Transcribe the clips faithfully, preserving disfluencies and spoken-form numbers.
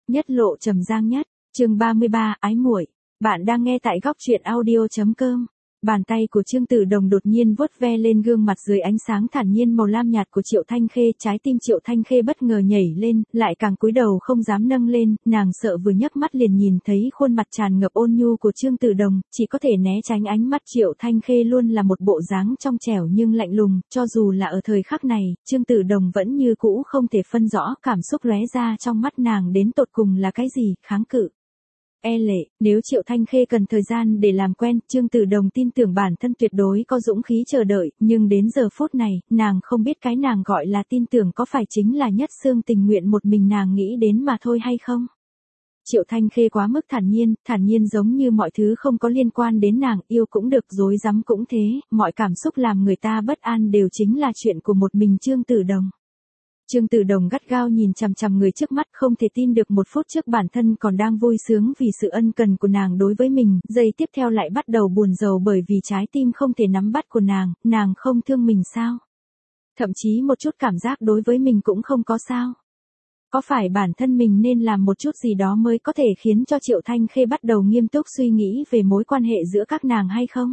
Nhất lộ trầm giang nhất, chương ba mươi ba, ái muội. Bạn đang nghe tại góc truyện audio chấm com. Bàn tay của Trương Tử Đồng đột nhiên vuốt ve lên gương mặt dưới ánh sáng thản nhiên màu lam nhạt của Triệu Thanh Khê, trái tim Triệu Thanh Khê bất ngờ nhảy lên, lại càng cúi đầu không dám nâng lên, nàng sợ vừa nhấc mắt liền nhìn thấy khuôn mặt tràn ngập ôn nhu của Trương Tử Đồng, chỉ có thể né tránh ánh mắt. Triệu Thanh Khê luôn là một bộ dáng trong trẻo nhưng lạnh lùng, cho dù là ở thời khắc này, Trương Tử Đồng vẫn như cũ không thể phân rõ cảm xúc lóe ra trong mắt nàng đến tột cùng là cái gì, kháng cự. E lệ, nếu Triệu Thanh Khê cần thời gian để làm quen, Trương Tử Đồng tin tưởng bản thân tuyệt đối có dũng khí chờ đợi, nhưng đến giờ phút này, nàng không biết cái nàng gọi là tin tưởng có phải chính là nhất xương tình nguyện một mình nàng nghĩ đến mà thôi hay không. Triệu Thanh Khê quá mức thản nhiên, thản nhiên giống như mọi thứ không có liên quan đến nàng, yêu cũng được, dối rắm cũng thế, mọi cảm xúc làm người ta bất an đều chính là chuyện của một mình Trương Tử Đồng. Trương Tử Đồng gắt gao nhìn chằm chằm người trước mắt, không thể tin được một phút trước bản thân còn đang vui sướng vì sự ân cần của nàng đối với mình, giây tiếp theo lại bắt đầu buồn rầu bởi vì trái tim không thể nắm bắt của nàng, nàng không thương mình sao? Thậm chí một chút cảm giác đối với mình cũng không có sao? Có phải bản thân mình nên làm một chút gì đó mới có thể khiến cho Triệu Thanh Khê bắt đầu nghiêm túc suy nghĩ về mối quan hệ giữa các nàng hay không?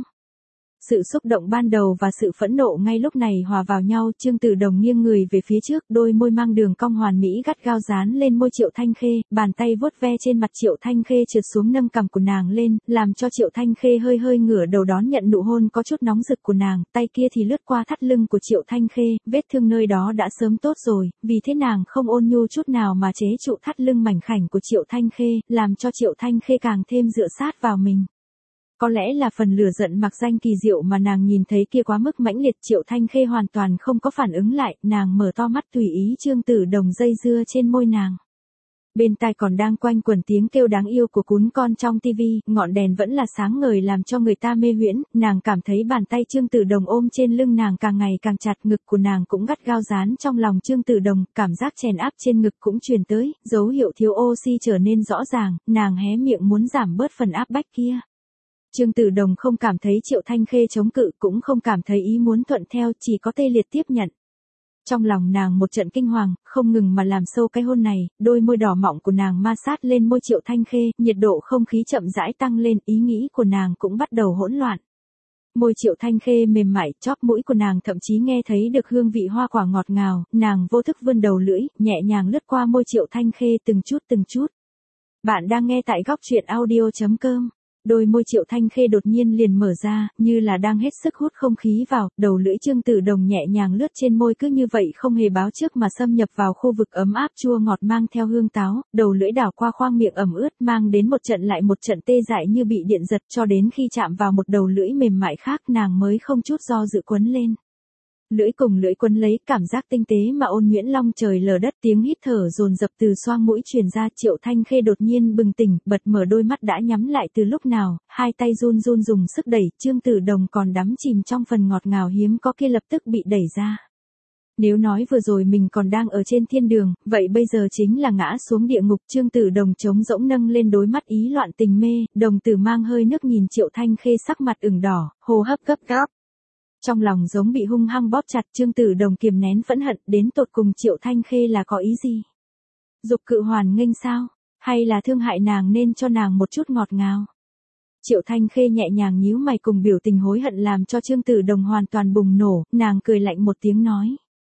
Sự xúc động ban đầu và sự phẫn nộ ngay lúc này hòa vào nhau, Trương Tử Đồng nghiêng người về phía trước, đôi môi mang đường cong hoàn mỹ gắt gao dán lên môi Triệu Thanh Khê, bàn tay vuốt ve trên mặt Triệu Thanh Khê trượt xuống nâng cằm của nàng lên, làm cho Triệu Thanh Khê hơi hơi ngửa đầu đón nhận nụ hôn có chút nóng rực của nàng, tay kia thì lướt qua thắt lưng của Triệu Thanh Khê, vết thương nơi đó đã sớm tốt rồi, vì thế nàng không ôn nhu chút nào mà chế trụ thắt lưng mảnh khảnh của Triệu Thanh Khê, làm cho Triệu Thanh Khê càng thêm dựa sát vào mình. Có lẽ là phần lửa giận mặc danh kỳ diệu mà nàng nhìn thấy kia quá mức mãnh liệt, Triệu Thanh Khê hoàn toàn không có phản ứng lại, nàng mở to mắt tùy ý Trương Tử Đồng dây dưa trên môi nàng. Bên tai còn đang quanh quẩn tiếng kêu đáng yêu của cún con trong tivi, ngọn đèn vẫn là sáng ngời làm cho người ta mê huyễn, nàng cảm thấy bàn tay Trương Tử Đồng ôm trên lưng nàng càng ngày càng chặt, ngực của nàng cũng gắt gao dán trong lòng Trương Tử Đồng, cảm giác chèn áp trên ngực cũng truyền tới, dấu hiệu thiếu oxy trở nên rõ ràng, nàng hé miệng muốn giảm bớt phần áp bách kia. Trương Tử Đồng không cảm thấy Triệu Thanh Khê chống cự, cũng không cảm thấy ý muốn thuận theo, chỉ có tê liệt tiếp nhận. Trong lòng nàng một trận kinh hoàng, không ngừng mà làm sâu cái hôn này, đôi môi đỏ mọng của nàng ma sát lên môi Triệu Thanh Khê, nhiệt độ không khí chậm rãi tăng lên, ý nghĩ của nàng cũng bắt đầu hỗn loạn. Môi Triệu Thanh Khê mềm mại, chóp mũi của nàng thậm chí nghe thấy được hương vị hoa quả ngọt ngào, nàng vô thức vươn đầu lưỡi, nhẹ nhàng lướt qua môi Triệu Thanh Khê từng chút từng chút. Bạn đang nghe tại góc truyện audio chấm com. Đôi môi Triệu Thanh Khê đột nhiên liền mở ra, như là đang hết sức hút không khí vào, đầu lưỡi Trương Tử Đồng nhẹ nhàng lướt trên môi cứ như vậy không hề báo trước mà xâm nhập vào khu vực ấm áp chua ngọt mang theo hương táo, đầu lưỡi đảo qua khoang miệng ẩm ướt mang đến một trận lại một trận tê dại như bị điện giật, cho đến khi chạm vào một đầu lưỡi mềm mại khác nàng mới không chút do dự quấn lên. Lưỡi cùng lưỡi quấn lấy, cảm giác tinh tế mà ôn nhuyễn long trời lở đất, tiếng hít thở dồn dập từ xoang mũi truyền ra. Triệu Thanh Khê đột nhiên bừng tỉnh, bật mở đôi mắt đã nhắm lại từ lúc nào, hai tay run run dùng sức đẩy, Trương Tử Đồng còn đắm chìm trong phần ngọt ngào hiếm có kia lập tức bị đẩy ra. Nếu nói vừa rồi mình còn đang ở trên thiên đường, vậy bây giờ chính là ngã xuống địa ngục. Trương Tử Đồng trống rỗng nâng lên đôi mắt ý loạn tình mê, đồng tử mang hơi nước nhìn Triệu Thanh Khê sắc mặt ửng đỏ, hô hấp gấp gáp. Trong lòng giống bị hung hăng bóp chặt, Trương Tử Đồng kiềm nén phẫn hận, đến tột cùng Triệu Thanh Khê là có ý gì? Dục cự hoàn nghênh sao? Hay là thương hại nàng nên cho nàng một chút ngọt ngào? Triệu Thanh Khê nhẹ nhàng nhíu mày cùng biểu tình hối hận làm cho Trương Tử Đồng hoàn toàn bùng nổ, nàng cười lạnh một tiếng nói.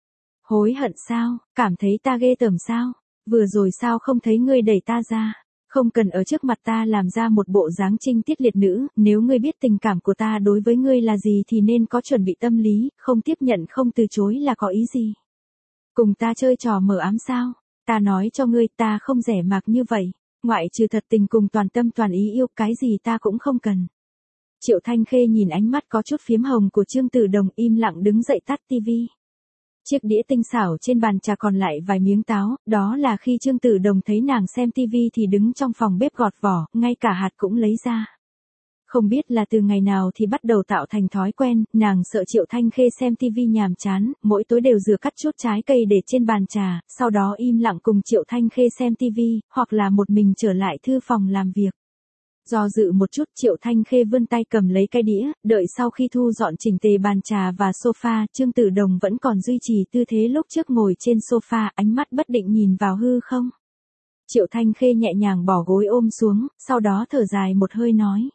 Hối hận sao? Cảm thấy ta ghê tởm sao? Vừa rồi sao không thấy ngươi đẩy ta ra? Không cần ở trước mặt ta làm ra một bộ dáng trinh tiết liệt nữ, nếu ngươi biết tình cảm của ta đối với ngươi là gì thì nên có chuẩn bị tâm lý, không tiếp nhận không từ chối là có ý gì. Cùng ta chơi trò mờ ám sao? Ta nói cho ngươi ta không rẻ mạc như vậy, ngoại trừ thật tình cùng toàn tâm toàn ý yêu, cái gì ta cũng không cần. Triệu Thanh Khê nhìn ánh mắt có chút phiếm hồng của Trương Tử Đồng, im lặng đứng dậy tắt tivi. Chiếc đĩa tinh xảo trên bàn trà còn lại vài miếng táo, đó là khi Trương Tử Đồng thấy nàng xem tivi thì đứng trong phòng bếp gọt vỏ, ngay cả hạt cũng lấy ra. Không biết là từ ngày nào thì bắt đầu tạo thành thói quen, nàng sợ Triệu Thanh Khê xem tivi nhàm chán, mỗi tối đều rửa cắt chút trái cây để trên bàn trà, sau đó im lặng cùng Triệu Thanh Khê xem tivi, hoặc là một mình trở lại thư phòng làm việc. Do dự một chút, Triệu Thanh Khê vươn tay cầm lấy cái đĩa, đợi sau khi thu dọn chỉnh tề bàn trà và sofa, Trương Tử Đồng vẫn còn duy trì tư thế lúc trước ngồi trên sofa, ánh mắt bất định nhìn vào hư không. Triệu Thanh Khê nhẹ nhàng bỏ gối ôm xuống, sau đó thở dài một hơi nói.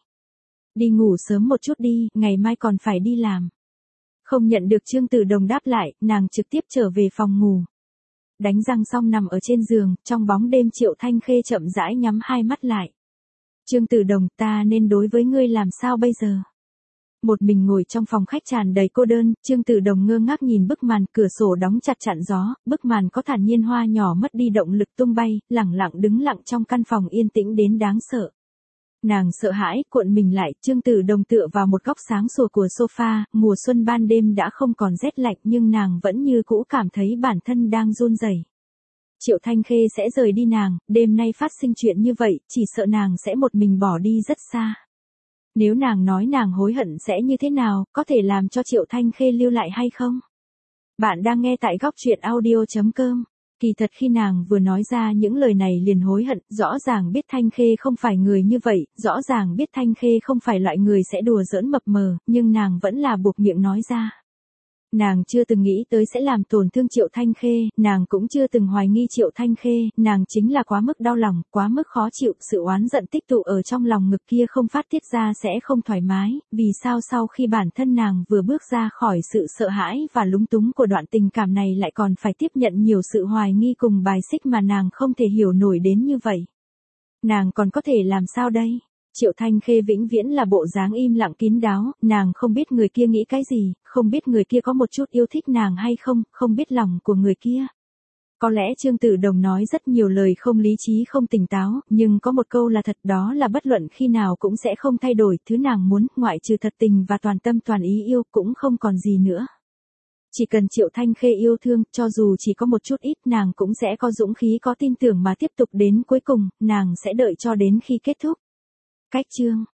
Đi ngủ sớm một chút đi, ngày mai còn phải đi làm. Không nhận được Trương Tử Đồng đáp lại, nàng trực tiếp trở về phòng ngủ. Đánh răng xong nằm ở trên giường, trong bóng đêm Triệu Thanh Khê chậm rãi nhắm hai mắt lại. Trương Tử Đồng, ta nên đối với ngươi làm sao bây giờ? Một mình ngồi trong phòng khách tràn đầy cô đơn, Trương Tử Đồng ngơ ngác nhìn bức màn, cửa sổ đóng chặt chặn gió, bức màn có thản nhiên hoa nhỏ mất đi động lực tung bay, lẳng lặng đứng lặng trong căn phòng yên tĩnh đến đáng sợ. Nàng sợ hãi, cuộn mình lại, Trương Tử Đồng tựa vào một góc sáng sủa của sofa, mùa xuân ban đêm đã không còn rét lạnh nhưng nàng vẫn như cũ cảm thấy bản thân đang run rẩy. Triệu Thanh Khê sẽ rời đi nàng, đêm nay phát sinh chuyện như vậy, chỉ sợ nàng sẽ một mình bỏ đi rất xa. Nếu nàng nói nàng hối hận sẽ như thế nào, có thể làm cho Triệu Thanh Khê lưu lại hay không? Bạn đang nghe tại góc truyện audio chấm com. Kỳ thật khi nàng vừa nói ra những lời này liền hối hận, rõ ràng biết Thanh Khê không phải người như vậy, rõ ràng biết Thanh Khê không phải loại người sẽ đùa giỡn mập mờ, nhưng nàng vẫn là buộc miệng nói ra. Nàng chưa từng nghĩ tới sẽ làm tổn thương Triệu Thanh Khê, nàng cũng chưa từng hoài nghi Triệu Thanh Khê, nàng chính là quá mức đau lòng, quá mức khó chịu, sự oán giận tích tụ ở trong lòng ngực kia không phát tiết ra sẽ không thoải mái, vì sao sau khi bản thân nàng vừa bước ra khỏi sự sợ hãi và lúng túng của đoạn tình cảm này lại còn phải tiếp nhận nhiều sự hoài nghi cùng bài xích mà nàng không thể hiểu nổi đến như vậy. Nàng còn có thể làm sao đây? Triệu Thanh Khê vĩnh viễn là bộ dáng im lặng kín đáo, nàng không biết người kia nghĩ cái gì, không biết người kia có một chút yêu thích nàng hay không, không biết lòng của người kia. Có lẽ Trương Tử Đồng nói rất nhiều lời không lý trí không tỉnh táo, nhưng có một câu là thật, đó là bất luận khi nào cũng sẽ không thay đổi, thứ nàng muốn, ngoại trừ thật tình và toàn tâm toàn ý yêu cũng không còn gì nữa. Chỉ cần Triệu Thanh Khê yêu thương, cho dù chỉ có một chút ít, nàng cũng sẽ có dũng khí có tin tưởng mà tiếp tục đến cuối cùng, nàng sẽ đợi cho đến khi kết thúc. Cách chương